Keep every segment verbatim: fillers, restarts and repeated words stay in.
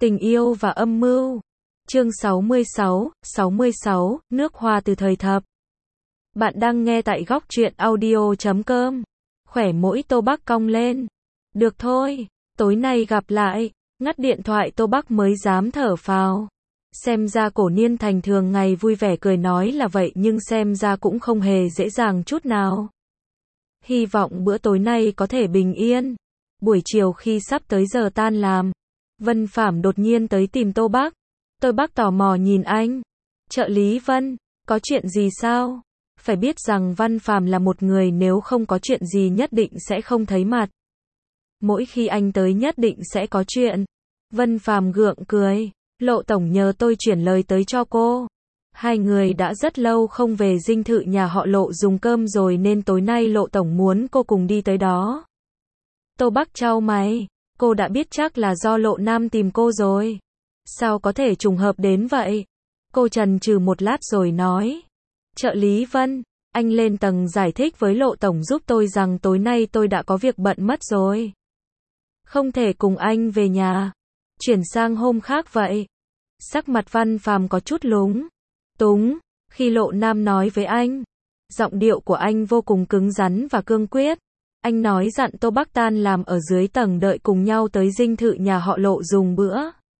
Tình yêu và âm mưu. Chương sáu mươi sáu, sáu mươi sáu, nước hoa từ thời thập. Bạn đang nghe tại góc truyện audio chấm com. Khỏe mỗi Tô Bắc cong lên. Được thôi, tối nay gặp lại. Ngắt điện thoại Tô Bắc mới dám thở phào. Xem ra Cổ Niên Thành thường ngày vui vẻ cười nói là vậy nhưng xem ra cũng không hề dễ dàng chút nào. Hy vọng bữa tối nay có thể bình yên. Buổi chiều khi sắp tới giờ tan làm, Vân Phảm đột nhiên tới tìm Tô Bắc. Tô Bắc tò mò nhìn anh. Trợ lý Vân, có chuyện gì sao? Phải biết rằng Vân Phàm là một người nếu không có chuyện gì nhất định sẽ không thấy mặt. Mỗi khi anh tới nhất định sẽ có chuyện. Vân Phàm gượng cười. Lộ tổng nhờ tôi chuyển lời tới cho cô. Hai người đã rất lâu không về dinh thự nhà họ Lộ dùng cơm rồi nên tối nay Lộ tổng muốn cô cùng đi tới đó. Tô Bắc chau mày. Cô đã biết chắc là do Lộ Nam tìm cô rồi. Sao có thể trùng hợp đến vậy? Cô chần chừ một lát rồi nói. Trợ lý Vân, anh lên tầng giải thích với Lộ tổng giúp tôi rằng tối nay tôi đã có việc bận mất rồi. Không thể cùng anh về nhà. Chuyển sang hôm khác vậy. Sắc mặt Vân Phàm có chút lúng túng khi Lộ Nam nói với anh. Giọng điệu của anh vô cùng cứng rắn và cương quyết. Anh nói dặn Tô Bắc tan làm ở dưới tầng đợi cùng nhau tới dinh thự nhà họ Lộ dùng bữa.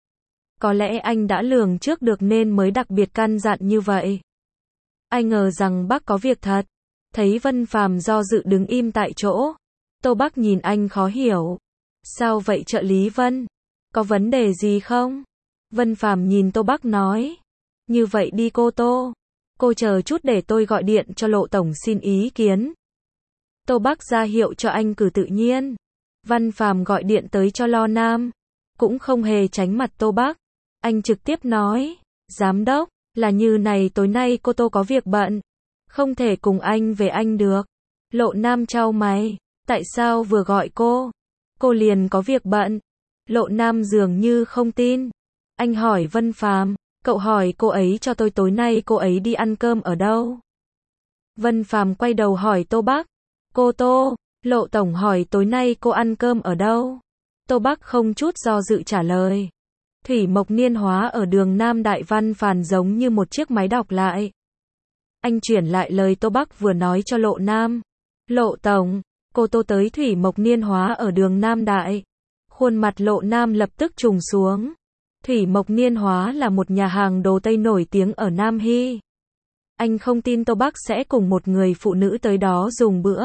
Có lẽ anh đã lường trước được nên mới đặc biệt căn dặn như vậy. Ai ngờ rằng bác có việc thật. Thấy Vân Phàm do dự đứng im tại chỗ. Tô Bắc nhìn anh khó hiểu. Sao vậy trợ lý Vân? Có vấn đề gì không? Vân Phàm nhìn Tô Bắc nói. Như vậy đi cô Tô. Cô chờ chút để tôi gọi điện cho Lộ tổng xin ý kiến. Tô Bắc ra hiệu cho anh cử tự nhiên. Vân Phàm gọi điện tới cho Lo Nam. Cũng không hề tránh mặt Tô Bắc. Anh trực tiếp nói. Giám đốc, là như này tối nay cô Tô có việc bận. Không thể cùng anh về anh được. Lộ Nam chau mày. Tại sao vừa gọi cô? Cô liền có việc bận. Lộ Nam dường như không tin. Anh hỏi Vân Phàm. Cậu hỏi cô ấy cho tôi tối nay cô ấy đi ăn cơm ở đâu? Vân Phàm quay đầu hỏi Tô Bắc. Cô Tô, Lộ tổng hỏi tối nay cô ăn cơm ở đâu? Tô Bắc không chút do dự trả lời. Thủy Mộc Niên Hóa ở đường Nam Đại. Văn Phàn giống như một chiếc máy đọc lại. Anh chuyển lại lời Tô Bắc vừa nói cho Lộ Nam. Lộ tổng, cô Tô tới Thủy Mộc Niên Hóa ở đường Nam Đại. Khuôn mặt Lộ Nam lập tức trùng xuống. Thủy Mộc Niên Hóa là một nhà hàng đồ Tây nổi tiếng ở Nam Hy. Anh không tin Tô Bắc sẽ cùng một người phụ nữ tới đó dùng bữa.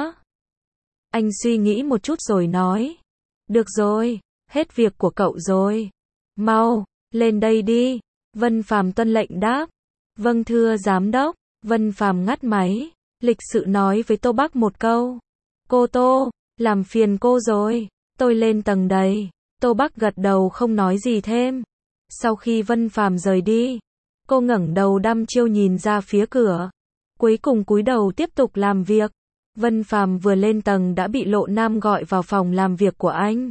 Anh suy nghĩ một chút rồi nói. Được rồi, hết việc của cậu rồi. Mau, lên đây đi. Vân Phàm tuân lệnh đáp. Vâng thưa giám đốc. Vân Phàm ngắt máy. Lịch sự nói với Tô Bắc một câu. Cô Tô, làm phiền cô rồi. Tôi lên tầng đây. Tô Bắc gật đầu không nói gì thêm. Sau khi Vân Phàm rời đi, cô ngẩng đầu đăm chiêu nhìn ra phía cửa. Cuối cùng cúi đầu tiếp tục làm việc. Vân Phàm vừa lên tầng đã bị Lộ Nam gọi vào phòng làm việc của anh.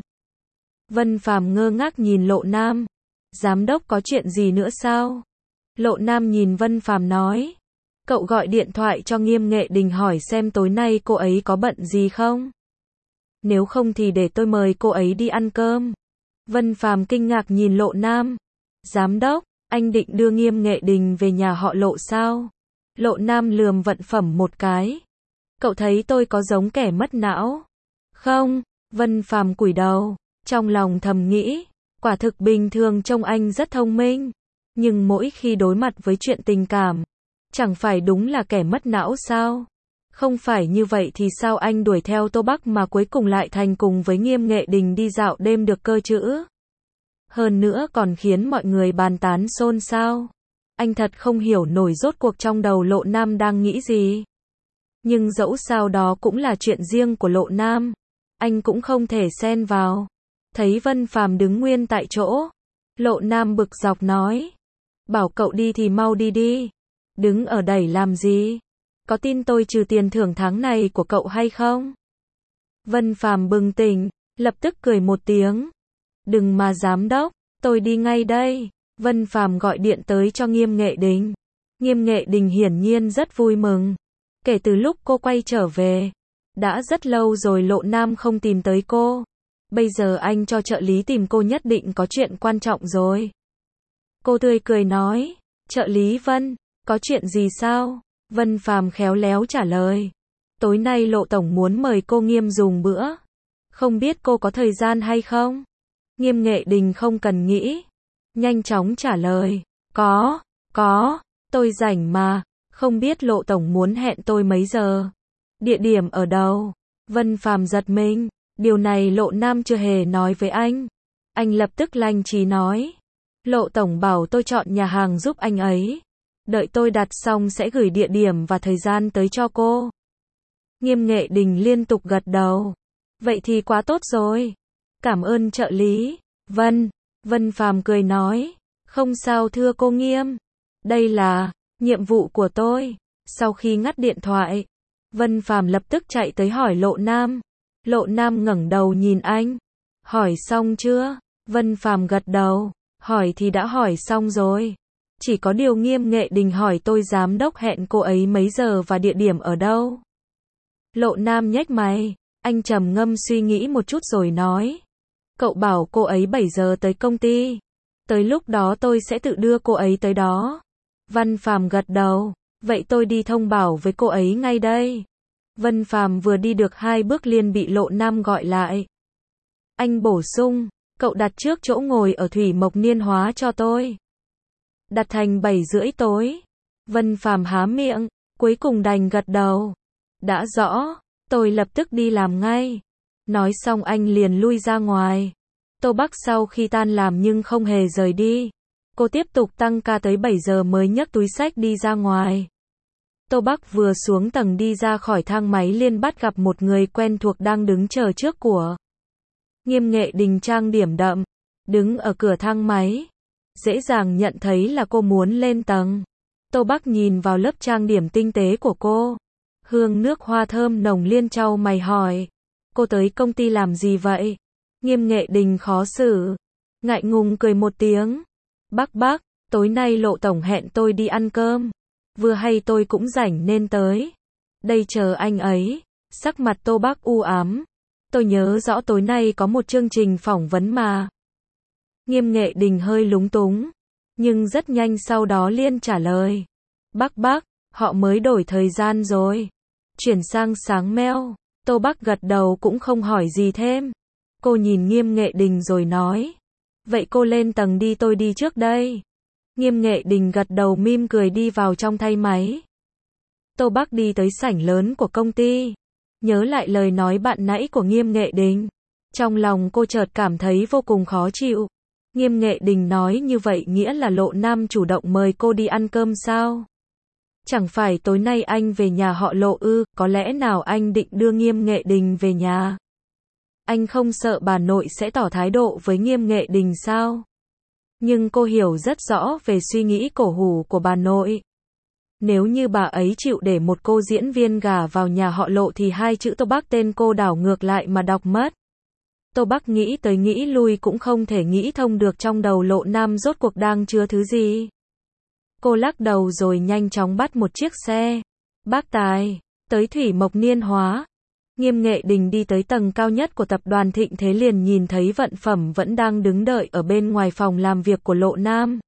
Vân Phàm ngơ ngác nhìn Lộ Nam. Giám đốc có chuyện gì nữa sao? Lộ Nam nhìn Vân Phàm nói. Cậu gọi điện thoại cho Nghiêm Nghệ Đình hỏi xem tối nay cô ấy có bận gì không? Nếu không thì để tôi mời cô ấy đi ăn cơm. Vân Phàm kinh ngạc nhìn Lộ Nam. Giám đốc, anh định đưa Nghiêm Nghệ Đình về nhà họ Lộ sao? Lộ Nam lườm Vận Phẩm một cái. Cậu thấy tôi có giống kẻ mất não? Không, Vân Phàm cúi đầu, trong lòng thầm nghĩ, quả thực bình thường trông anh rất thông minh, nhưng mỗi khi đối mặt với chuyện tình cảm, chẳng phải đúng là kẻ mất não sao? Không phải như vậy thì sao anh đuổi theo Tô Bắc mà cuối cùng lại thành cùng với Nghiêm Nghệ Đình đi dạo đêm được cơ chứ? Hơn nữa còn khiến mọi người bàn tán xôn xao. Anh thật không hiểu nổi rốt cuộc trong đầu Lộ Nam đang nghĩ gì. Nhưng dẫu sao đó cũng là chuyện riêng của Lộ Nam. Anh cũng không thể xen vào. Thấy Vân Phàm đứng nguyên tại chỗ. Lộ Nam bực dọc nói. Bảo cậu đi thì mau đi đi. Đứng ở đẩy làm gì? Có tin tôi trừ tiền thưởng tháng này của cậu hay không? Vân Phàm bừng tỉnh, lập tức cười một tiếng. Đừng mà giám đốc, tôi đi ngay đây. Vân Phàm gọi điện tới cho Nghiêm Nghệ Đình. Nghiêm Nghệ Đình hiển nhiên rất vui mừng. Kể từ lúc cô quay trở về, đã rất lâu rồi Lộ Nam không tìm tới cô. Bây giờ anh cho trợ lý tìm cô nhất định có chuyện quan trọng rồi. Cô tươi cười nói. Trợ lý Vân, có chuyện gì sao? Vân Phàm khéo léo trả lời. Tối nay Lộ tổng muốn mời cô Nghiêm dùng bữa. Không biết cô có thời gian hay không? Nghiêm Nghệ Đình không cần nghĩ. Nhanh chóng trả lời. Có, có, tôi rảnh mà. Không biết Lộ tổng muốn hẹn tôi mấy giờ? Địa điểm ở đâu? Vân Phàm giật mình. Điều này Lộ Nam chưa hề nói với anh. Anh lập tức lanh trí nói. Lộ tổng bảo tôi chọn nhà hàng giúp anh ấy. Đợi tôi đặt xong sẽ gửi địa điểm và thời gian tới cho cô. Nghiêm Nghệ Đình liên tục gật đầu. Vậy thì quá tốt rồi. Cảm ơn trợ lý. Vân, Vân Phàm cười nói. Không sao thưa cô Nghiêm. Đây là nhiệm vụ của tôi. Sau khi ngắt điện thoại, Vân Phàm lập tức chạy tới hỏi Lộ Nam. Lộ Nam ngẩng đầu nhìn anh. Hỏi xong chưa? Vân Phàm gật đầu. Hỏi thì đã hỏi xong rồi. Chỉ có điều Nghiêm Nghệ Đình hỏi tôi giám đốc hẹn cô ấy mấy giờ và địa điểm ở đâu. Lộ Nam nhếch mày. Anh trầm ngâm suy nghĩ một chút rồi nói. Cậu bảo cô ấy bảy giờ tới công ty. Tới lúc đó tôi sẽ tự đưa cô ấy tới đó. Vân Phàm gật đầu. Vậy tôi đi thông báo với cô ấy ngay đây. Vân Phàm vừa đi được hai bước liền bị Lộ Nam gọi lại. Anh bổ sung. Cậu đặt trước chỗ ngồi ở Thủy Mộc Niên Hóa cho tôi. Đặt thành bảy rưỡi tối. Vân Phàm há miệng. Cuối cùng đành gật đầu. Đã rõ. Tôi lập tức đi làm ngay. Nói xong anh liền lui ra ngoài. Tô Bắc sau khi tan làm nhưng không hề rời đi. Cô tiếp tục tăng ca tới bảy giờ mới nhấc túi xách đi ra ngoài. Tô Bắc vừa xuống tầng đi ra khỏi thang máy liền bắt gặp một người quen thuộc đang đứng chờ trước của. Nghiêm Nghệ Đình trang điểm đậm, đứng ở cửa thang máy. Dễ dàng nhận thấy là cô muốn lên tầng. Tô Bắc nhìn vào lớp trang điểm tinh tế của cô. Hương nước hoa thơm nồng liên chau mày hỏi. Cô tới công ty làm gì vậy? Nghiêm Nghệ Đình khó xử. Ngại ngùng cười một tiếng. Bác bác, tối nay Lộ tổng hẹn tôi đi ăn cơm. Vừa hay tôi cũng rảnh nên tới. Đây chờ anh ấy. Sắc mặt Tô Bắc u ám. Tôi nhớ rõ tối nay có một chương trình phỏng vấn mà. Nghiêm Nghệ Đình hơi lúng túng. Nhưng rất nhanh sau đó liên trả lời. Bác bác, họ mới đổi thời gian rồi. Chuyển sang sáng meo. Tô Bắc gật đầu cũng không hỏi gì thêm. Cô nhìn Nghiêm Nghệ Đình rồi nói. Vậy cô lên tầng đi tôi đi trước đây. Nghiêm Nghệ Đình gật đầu mỉm cười đi vào trong thay máy. Tô Bắc đi tới sảnh lớn của công ty. Nhớ lại lời nói bạn nãy của Nghiêm Nghệ Đình. Trong lòng cô chợt cảm thấy vô cùng khó chịu. Nghiêm Nghệ Đình nói như vậy nghĩa là Lộ Nam chủ động mời cô đi ăn cơm sao? Chẳng phải tối nay anh về nhà họ Lộ ư, có lẽ nào anh định đưa Nghiêm Nghệ Đình về nhà? Anh không sợ bà nội sẽ tỏ thái độ với Nghiêm Nghệ Đình sao? Nhưng cô hiểu rất rõ về suy nghĩ cổ hủ của bà nội. Nếu như bà ấy chịu để một cô diễn viên gả vào nhà họ Lộ thì hai chữ Tô Bắc tên cô đảo ngược lại mà đọc mất. Tô Bắc nghĩ tới nghĩ lui cũng không thể nghĩ thông được trong đầu Lộ Nam rốt cuộc đang chứa thứ gì. Cô lắc đầu rồi nhanh chóng bắt một chiếc xe. Bác Tài, tới Thủy Mộc Niên Hóa. Nghiêm Nghệ Đình đi tới tầng cao nhất của tập đoàn Thịnh Thế liền nhìn thấy Vận Phẩm vẫn đang đứng đợi ở bên ngoài phòng làm việc của Lộ Nam.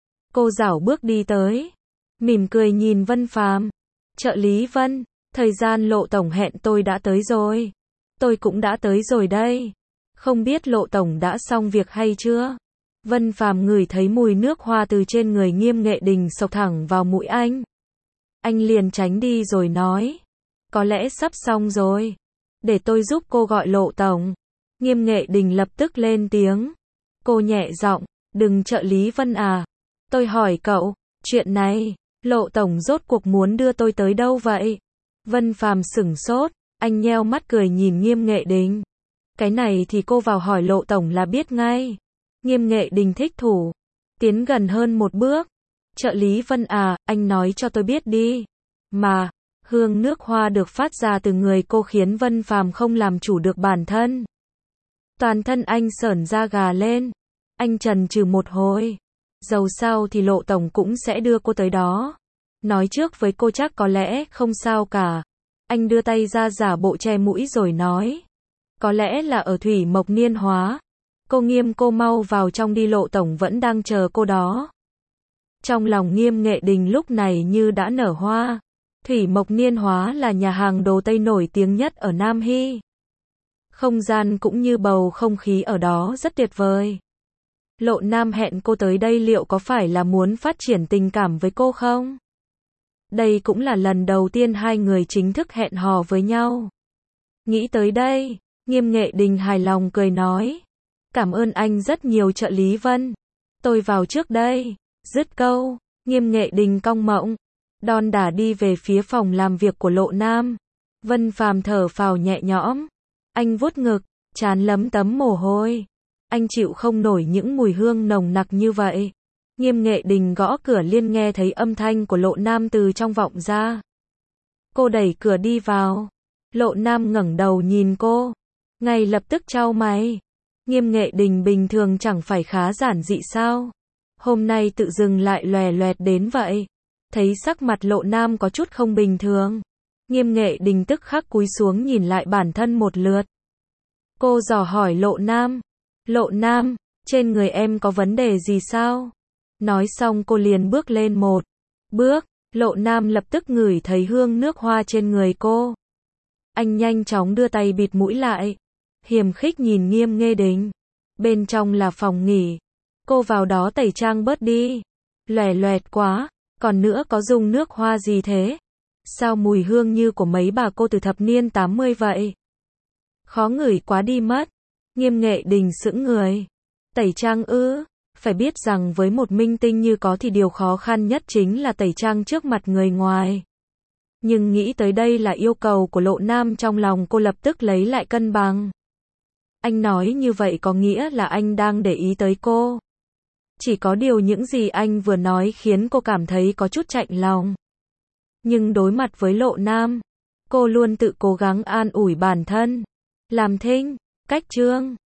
Cô rảo bước đi tới. Mỉm cười nhìn Vân Phàm. Trợ lý Vân, thời gian Lộ tổng hẹn tôi đã tới rồi. Tôi cũng đã tới rồi đây. Không biết Lộ tổng đã xong việc hay chưa? Vân Phàm ngửi thấy mùi nước hoa từ trên người Nghiêm Nghệ Đình xộc thẳng vào mũi anh. Anh liền tránh đi rồi nói. Có lẽ sắp xong rồi. Để tôi giúp cô gọi Lộ tổng. Nghiêm Nghệ Đình lập tức lên tiếng. Cô nhẹ giọng. Đừng trợ lý Vân à. Tôi hỏi cậu, chuyện này, Lộ tổng rốt cuộc muốn đưa tôi tới đâu vậy? Vân Phàm sửng sốt. Anh nheo mắt cười nhìn Nghiêm Nghệ Đình. Cái này thì cô vào hỏi Lộ tổng là biết ngay. Nghiêm Nghệ Đình thích thủ. Tiến gần hơn một bước. Trợ lý Vân à, anh nói cho tôi biết đi. Mà, hương nước hoa được phát ra từ người cô khiến Vân Phàm không làm chủ được bản thân. Toàn thân anh sởn da gà lên. Anh chần chừ một hồi. Dầu sao thì Lộ tổng cũng sẽ đưa cô tới đó. Nói trước với cô chắc có lẽ không sao cả. Anh đưa tay ra giả bộ che mũi rồi nói. Có lẽ là ở Thủy Mộc Niên Hóa. Cô Nghiêm, cô mau vào trong đi, Lộ tổng vẫn đang chờ cô đó. Trong lòng Nghiêm Nghệ Đình lúc này như đã nở hoa. Thủy Mộc Niên Hóa là nhà hàng đồ Tây nổi tiếng nhất ở Nam Hy. Không gian cũng như bầu không khí ở đó rất tuyệt vời. Lộ Nam hẹn cô tới đây liệu có phải là muốn phát triển tình cảm với cô không? Đây cũng là lần đầu tiên hai người chính thức hẹn hò với nhau. Nghĩ tới đây, Nghiêm Nghệ Đình hài lòng cười nói. Cảm ơn anh rất nhiều trợ lý Vân. Tôi vào trước đây. Dứt câu, Nghiêm Nghệ Đình cong mọng, đon đả đi về phía phòng làm việc của Lộ Nam. Vân Phàm thở phào nhẹ nhõm. Anh vuốt ngực, trán lấm tấm mồ hôi. Anh chịu không nổi những mùi hương nồng nặc như vậy. Nghiêm Nghệ Đình gõ cửa liền nghe thấy âm thanh của Lộ Nam từ trong vọng ra. Cô đẩy cửa đi vào. Lộ Nam ngẩng đầu nhìn cô, ngay lập tức chau mày. Nghiêm Nghệ Đình bình thường chẳng phải khá giản dị sao? Hôm nay tự dưng lại lòe loẹt đến vậy. Thấy sắc mặt Lộ Nam có chút không bình thường, Nghiêm Nghệ Đình tức khắc cúi xuống nhìn lại bản thân một lượt. Cô dò hỏi Lộ Nam. Lộ Nam, trên người em có vấn đề gì sao? Nói xong cô liền bước lên một bước. Lộ Nam lập tức ngửi thấy hương nước hoa trên người cô. Anh nhanh chóng đưa tay bịt mũi lại, hiềm khích nhìn Nghiêm Nghệ Đình. Bên trong là phòng nghỉ. Cô vào đó tẩy trang bớt đi. Lòe loẹt quá. Còn nữa có dùng nước hoa gì thế? Sao mùi hương như của mấy bà cô từ thập niên tám mươi vậy? Khó ngửi quá đi mất. Nghiêm Nghệ Đình sững người. Tẩy trang ư? Phải biết rằng với một minh tinh như có thì điều khó khăn nhất chính là tẩy trang trước mặt người ngoài. Nhưng nghĩ tới đây là yêu cầu của Lộ Nam, trong lòng cô lập tức lấy lại cân bằng. Anh nói như vậy có nghĩa là anh đang để ý tới cô. Chỉ có điều những gì anh vừa nói khiến cô cảm thấy có chút chạnh lòng. Nhưng đối mặt với Lộ Nam, cô luôn tự cố gắng an ủi bản thân. Làm thinh, cách chương.